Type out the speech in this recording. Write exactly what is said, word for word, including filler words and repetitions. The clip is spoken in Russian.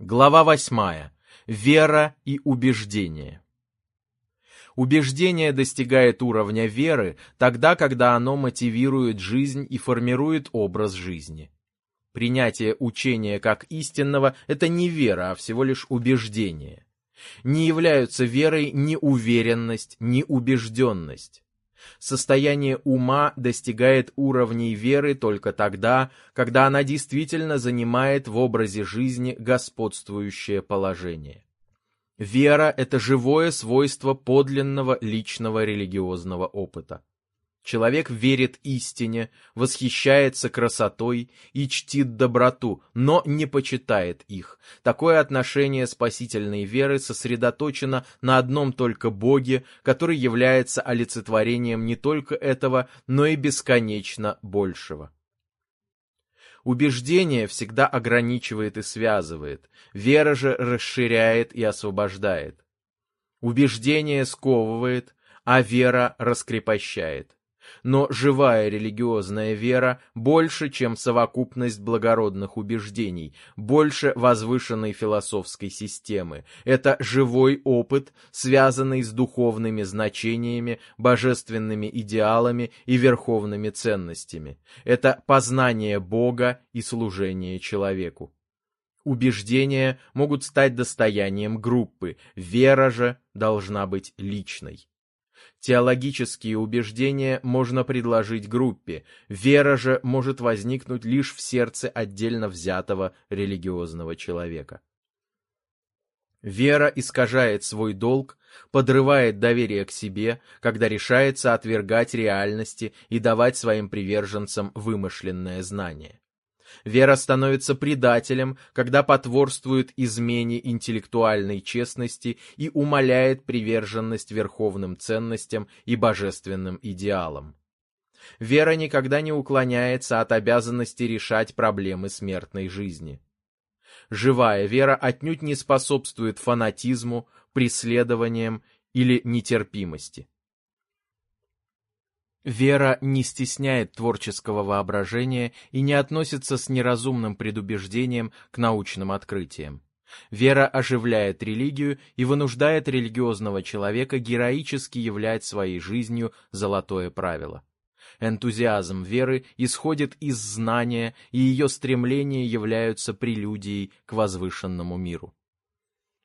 Глава восьмая. Вера и убеждение. Убеждение достигает уровня веры тогда, когда оно мотивирует жизнь и формирует образ жизни. Принятие учения как истинного – это не вера, а всего лишь убеждение. Не являются верой ни уверенность, ни убежденность. Состояние ума достигает уровней веры только тогда, когда она действительно занимает в образе жизни господствующее положение. Вера – это живое свойство подлинного личного религиозного опыта. Человек верит истине, восхищается красотой и чтит доброту, но не почитает их. Такое отношение спасительной веры сосредоточено на одном только Боге, который является олицетворением не только этого, но и бесконечно большего. Убеждение всегда ограничивает и связывает, вера же расширяет и освобождает. Убеждение сковывает, а вера раскрепощает. Но живая религиозная вера больше, чем совокупность благородных убеждений, больше возвышенной философской системы. Это живой опыт, связанный с духовными значениями, божественными идеалами и верховными ценностями. Это познание Бога и служение человеку. Убеждения могут стать достоянием группы, вера же должна быть личной. Теологические убеждения можно предложить группе, вера же может возникнуть лишь в сердце отдельно взятого религиозного человека. Вера искажает свой долг, подрывает доверие к себе, когда решается отвергать реальности и давать своим приверженцам вымышленное знание. Вера становится предателем, когда потворствует измене интеллектуальной честности и умаляет приверженность верховным ценностям и божественным идеалам. Вера никогда не уклоняется от обязанности решать проблемы смертной жизни. Живая вера отнюдь не способствует фанатизму, преследованиям или нетерпимости. Вера не стесняет творческого воображения и не относится с неразумным предубеждением к научным открытиям. Вера оживляет религию и вынуждает религиозного человека героически являть своей жизнью золотое правило. Энтузиазм веры исходит из знания, и ее стремления являются прелюдией к возвышенному миру.